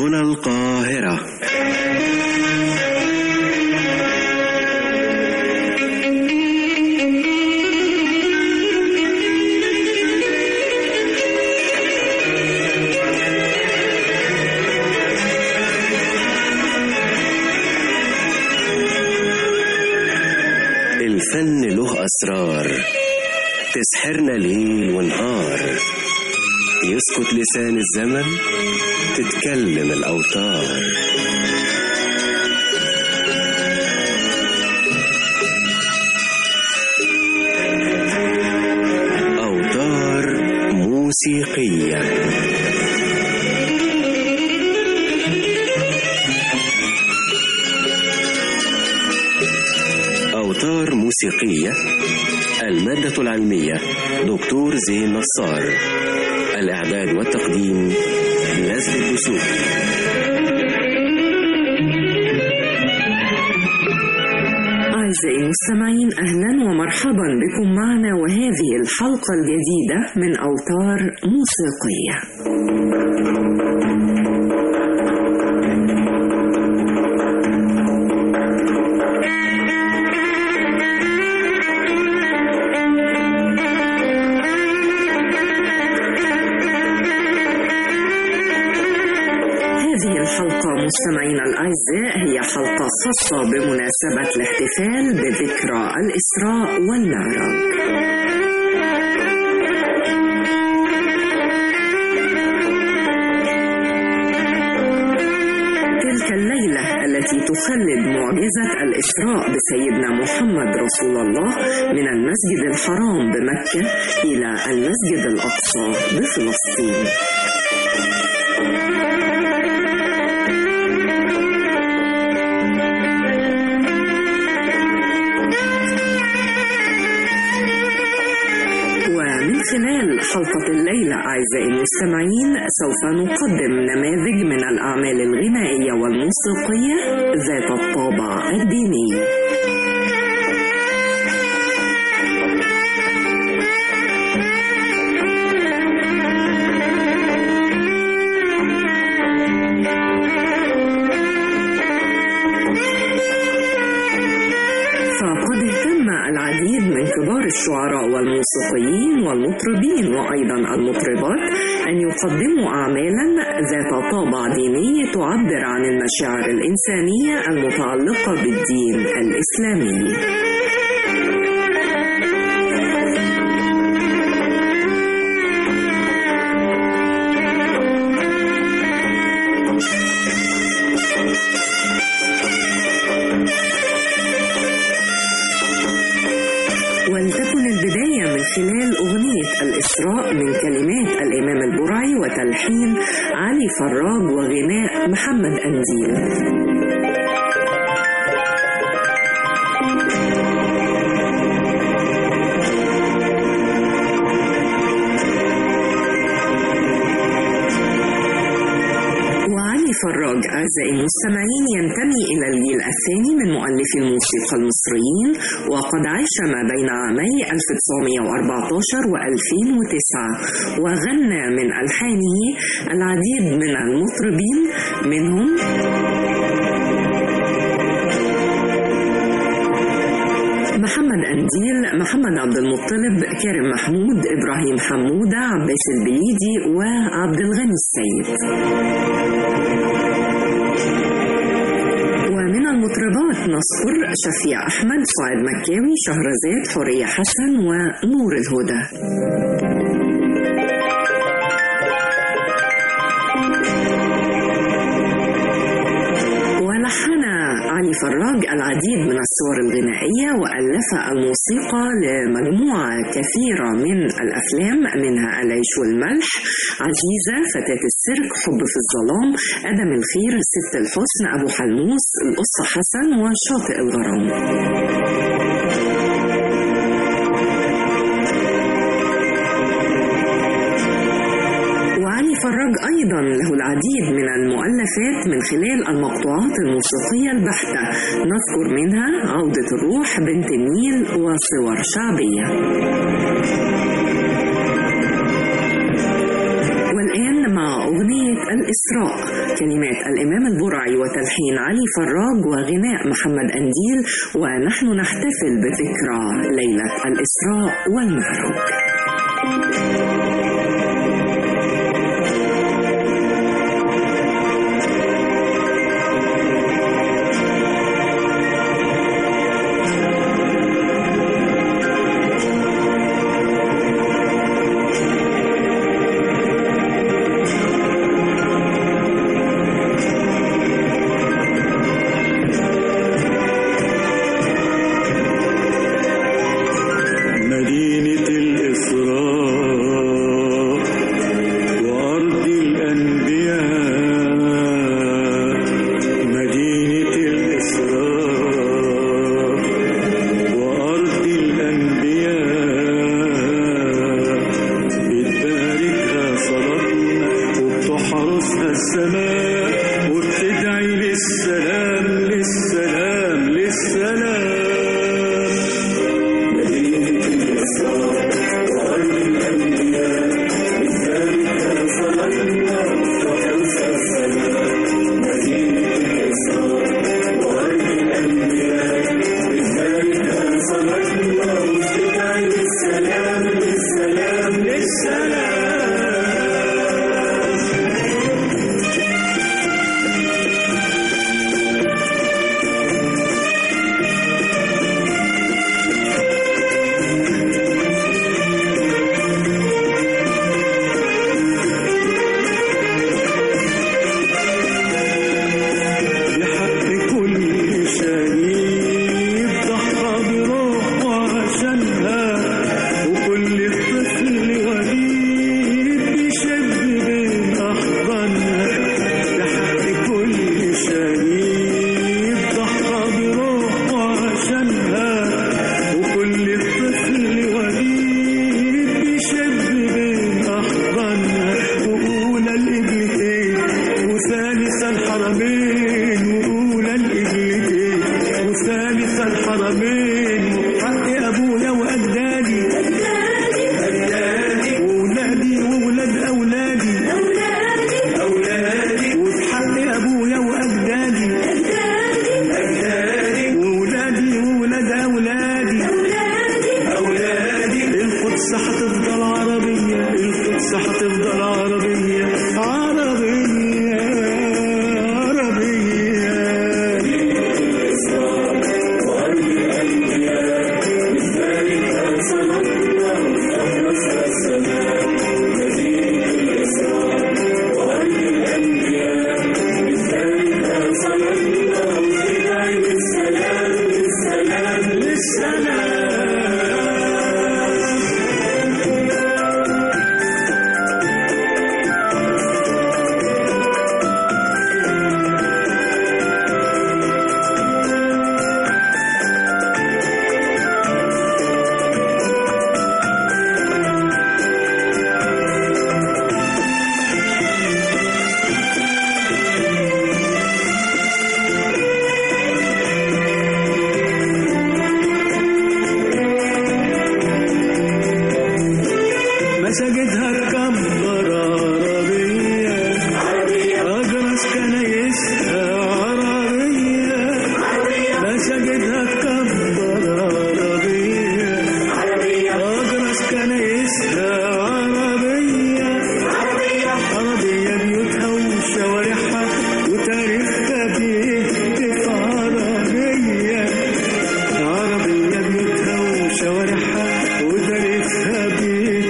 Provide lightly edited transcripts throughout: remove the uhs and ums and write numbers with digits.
هنا القاهرة. الفن له أسرار تسحرنا ليل ونهار، يسكت لسان الزمن تتكلم الأوتار. أوتار موسيقية. أوتار موسيقية. المادة العلمية دكتور زين نصار. الإعداد والتقديم نزل الدسوقي. أعزائي المستمعين، أهلا ومرحبا بكم معنا وهذه الحلقة الجديدة من أوتار موسيقية. مستمعينا الأعزاء، هي حلقة خاصة بمناسبة الاحتفال بذكرى الإسراء والمعراج. تلك الليلة التي تخلد معجزة الإسراء بسيدنا محمد رسول الله من المسجد الحرام بمكة إلى المسجد الأقصى بفلسطين. خلال حلقة الليلة أعزائي المستمعين سوف نقدم نماذج من الأعمال الغنائية والموسيقية ذات الطابع الديني. العديد من كبار الشعراء والموسيقيين والمطربين وأيضا المطربات أن يقدموا أعمالا ذات طابع ديني تعبر عن المشاعر الإنسانية المتعلقة بالدين الإسلامي. ولتكن البداية من خلال أغنية الإسراء من كلمات الإمام البرعي وتلحين علي فراج وغناء محمد أنديل. فراج أعزائي المستمعين ينتمي إلى الجيل الثاني من مؤلفي الموسيقى المصريين، وقد عاش ما بين عامي 1914 و2009، وغنى من ألحانه العديد من المطربين منهم محمد أنديل، محمد عبد المطلب، كريم محمود، إبراهيم حمودة، عباس البليدي وعبد الغني السيد. ومن المطربات نذكر شفيع أحمد، سعاد مكاوي، شهرزاد، حورية حسن ونور الهدى. ولحن علي فراج العديد من الصور الغنائية وألف الموسيقى لمجموعة كثيرة من الأفلام، منها العيش والملح، عزيزة، فتاة السيرك، حب في الظلام، أدم الخير، ست الحسن، أبو حلموس، القصة حسن، وشاطئ الغرام. فراج أيضا له العديد من المؤلفات من خلال المقطوعات الموسيقية البحتة، نذكر منها عودة الروح، بنت النيل، وصور شعبية. والآن مع أغنية الإسراء، كلمات الإمام البرعي وتلحين علي فراج وغناء محمد أنديل، ونحن نحتفل بذكرى ليلة الإسراء والمعراج.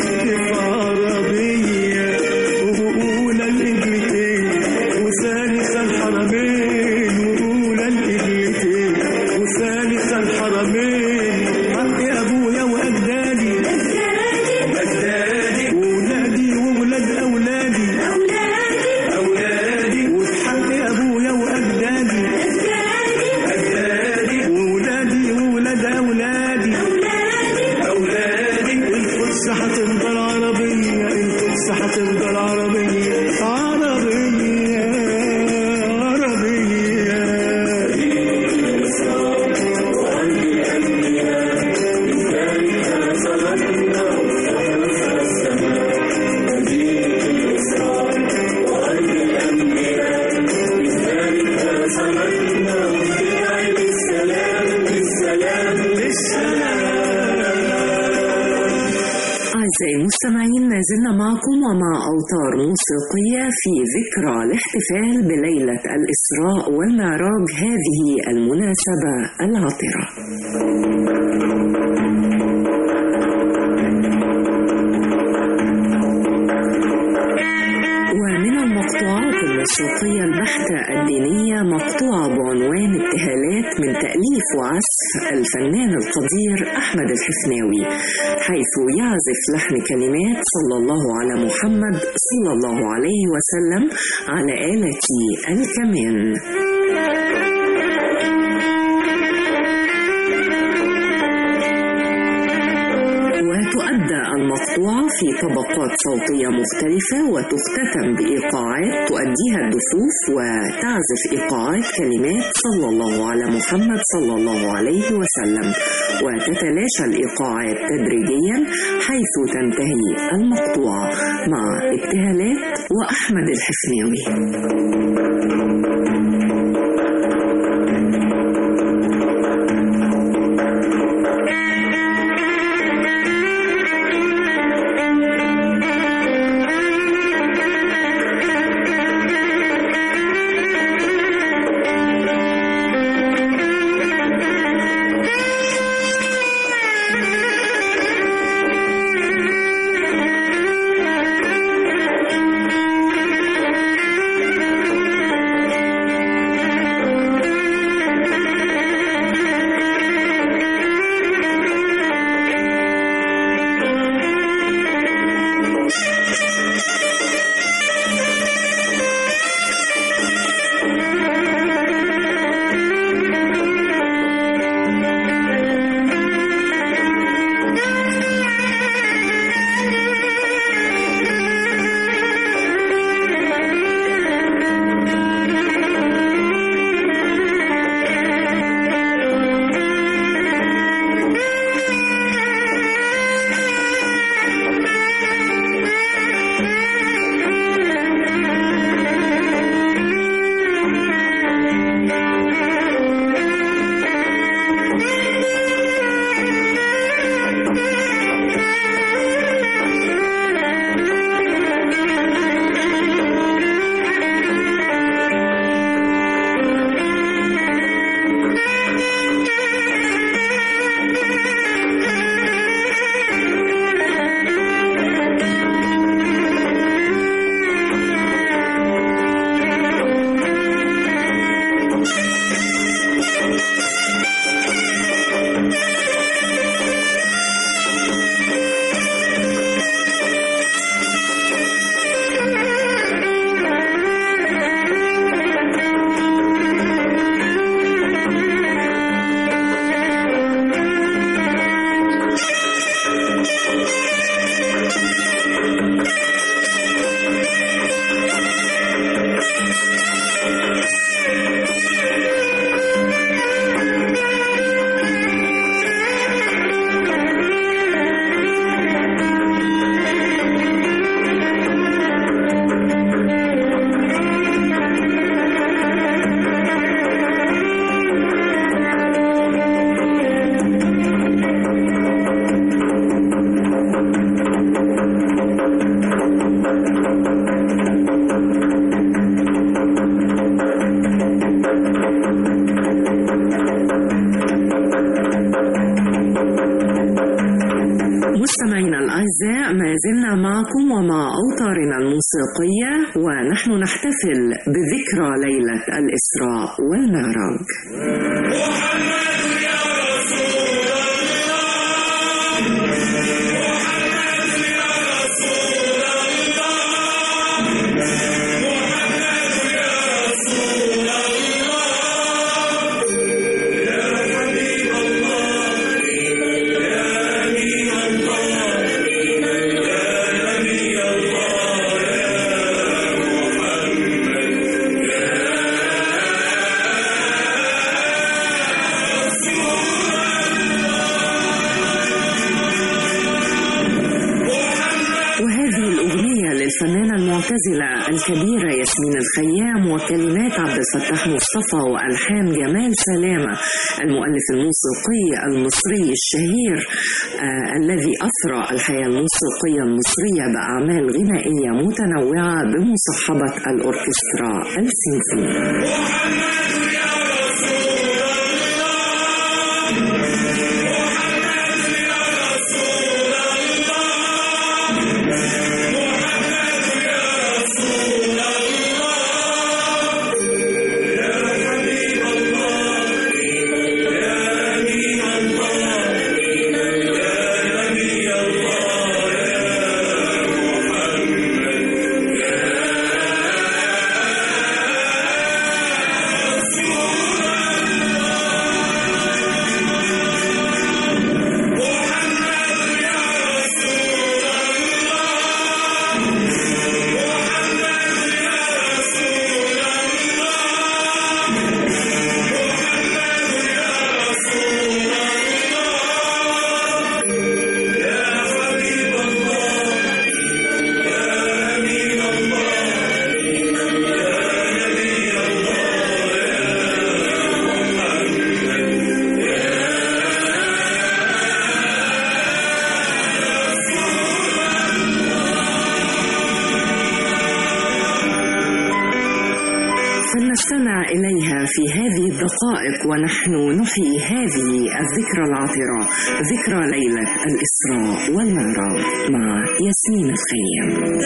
ثاني مستمعين، ما زلنا معكم ومع أوتار موسيقية في ذكرى الاحتفال بليلة الإسراء والمعراج، هذه المناسبة العطرة. ومن المقطوعات الموسيقية البحتة الدينية مقطوعة بعنوان ابتهالات من تأليف وعزف الفنان القدير أحمد الحفناوي، حيث يعزف لحن كلمات صلى الله على محمد صلى الله عليه وسلم على آلة الكمان. وتؤدى المقطوعة في طبقات صوتية مختلفة، وتختتم بإيقاعات تؤديها الدفوف، وتعزف إيقاعات كلمات صلى الله على محمد صلى الله عليه وسلم، وتتلاشى الإيقاعات تدريجيا حيث تنتهي المقطوعة مع ابتهالات وأحمد الحفناوي. مستمعينا الأعزاء، ما زلنا معكم ومع أوتارنا الموسيقية، ونحن نحتفل بذكرى ليلة الإسراء والمعراج. الفنانة المعتزلة الكبيرة ياسمين الخيام وكلمات عبد الفتاح مصطفى وألحان جمال سلامة المؤلف الموسيقي المصري الشهير الذي أثرى الحياة الموسيقية المصرية بأعمال غنائية متنوعة بمصاحبة الأوركسترا السيمفونية. نستمع إليها في هذه الدقائق ونحن نحيي هذه الذكرى العطرة، ذكرى ليلة الإسراء والمعراج مع ياسمين الخيام.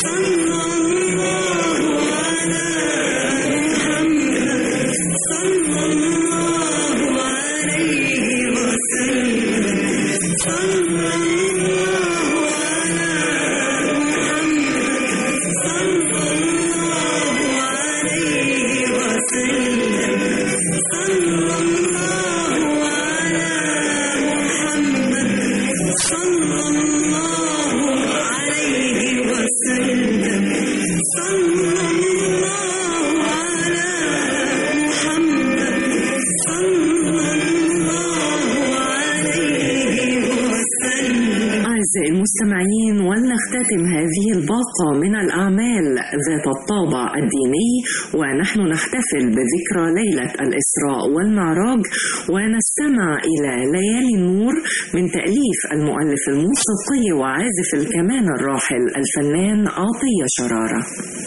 المستمعين، ولنختتم هذه الباقة من الأعمال ذات الطابع الديني ونحن نحتفل بذكرى ليلة الإسراء والمعراج، ونستمع إلى ليالي النور من تأليف المؤلف الموسيقي وعازف الكمان الراحل الفنان عطية شرارة.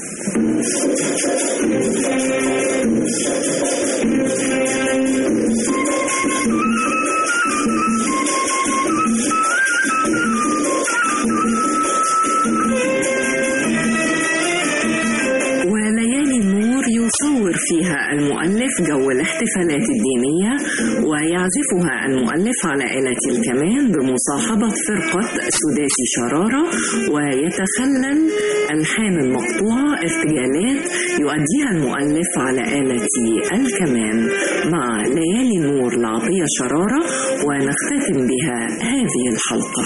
يصور فيها المؤلف جو الاحتفالات الدينية، ويعزفها المؤلف على آلة الكمان بمصاحبة فرقة سداسي شرارة، ويتخلل ألحان المقطوعة ارتجالات يؤديها المؤلف على آلة الكمان مع ليالي النور لعطية شرارة، ونختتم بها هذه الحلقة.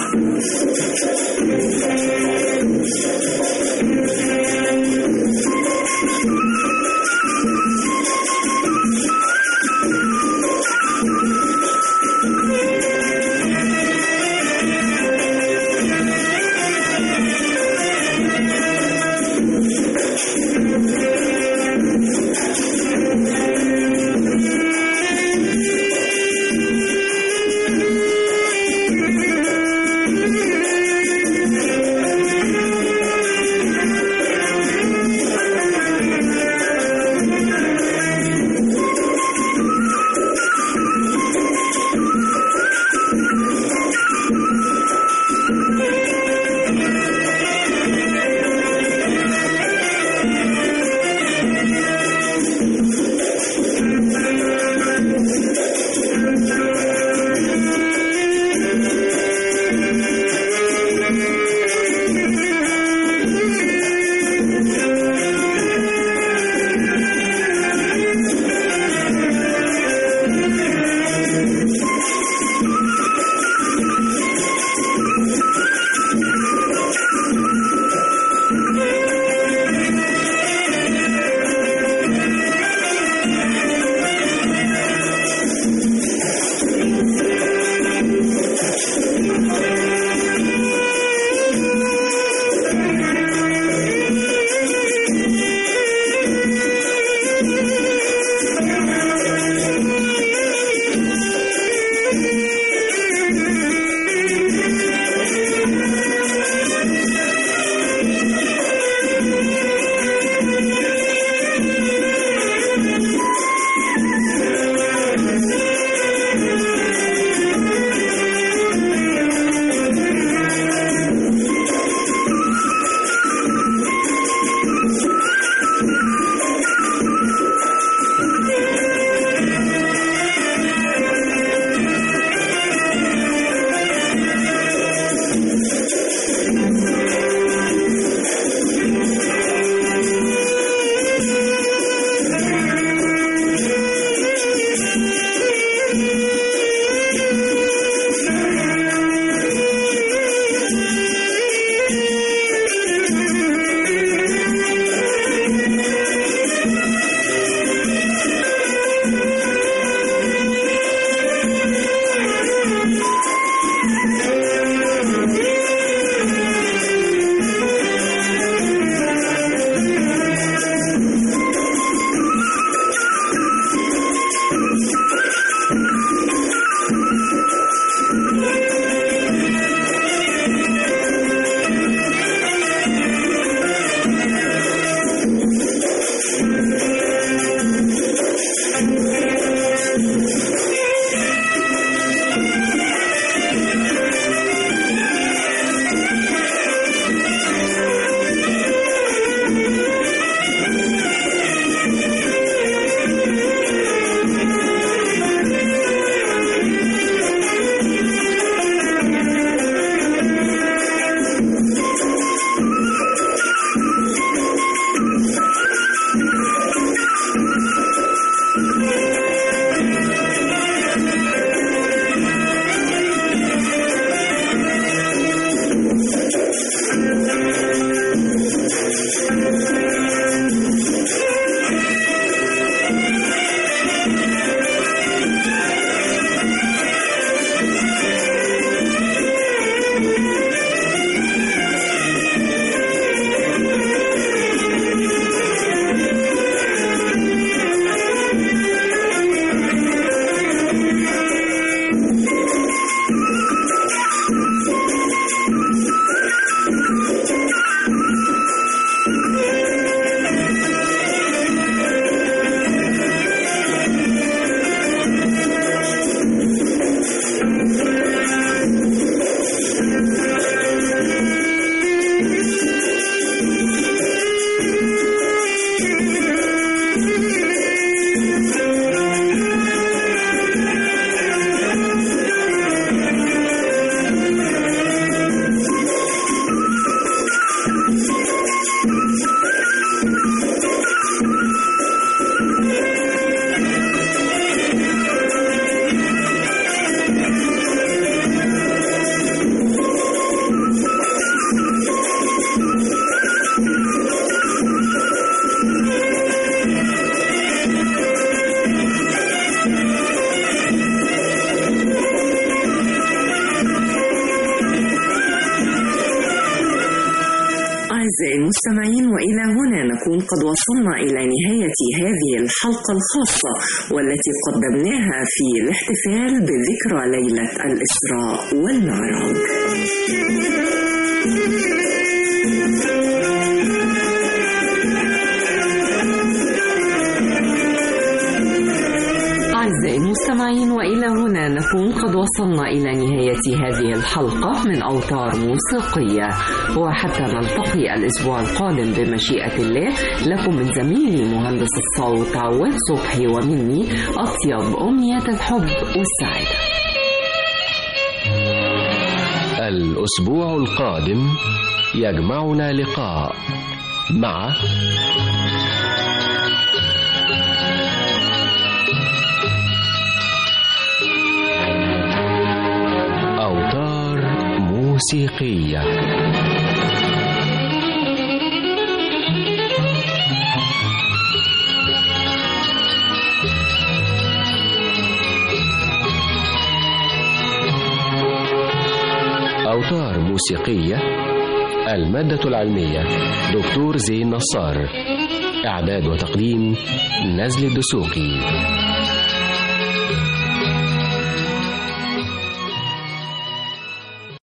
أعزائي المستمعين، وإلى هنا نكون قد وصلنا إلى نهاية هذه الحلقة الخاصة والتي قدمناها في الاحتفال بذكرى ليلة الإسراء والمعراج. أعزائي المستمعين، وإلى هنا نكون قد وصلنا إلى نهاية هذه الحلقة من أوتار موسيقية، وحتى نلتقي الأسبوع القادم بمشيئة الله، لكم من زميلي مهندس الصوت عواد صبحي ومني أطيب أمنيات الحب والسعادة. الأسبوع القادم يجمعنا لقاء مع أوتار موسيقية. أوتار موسيقية. المادة العلمية دكتور زين نصار. إعداد وتقديم نزل الدسوقي.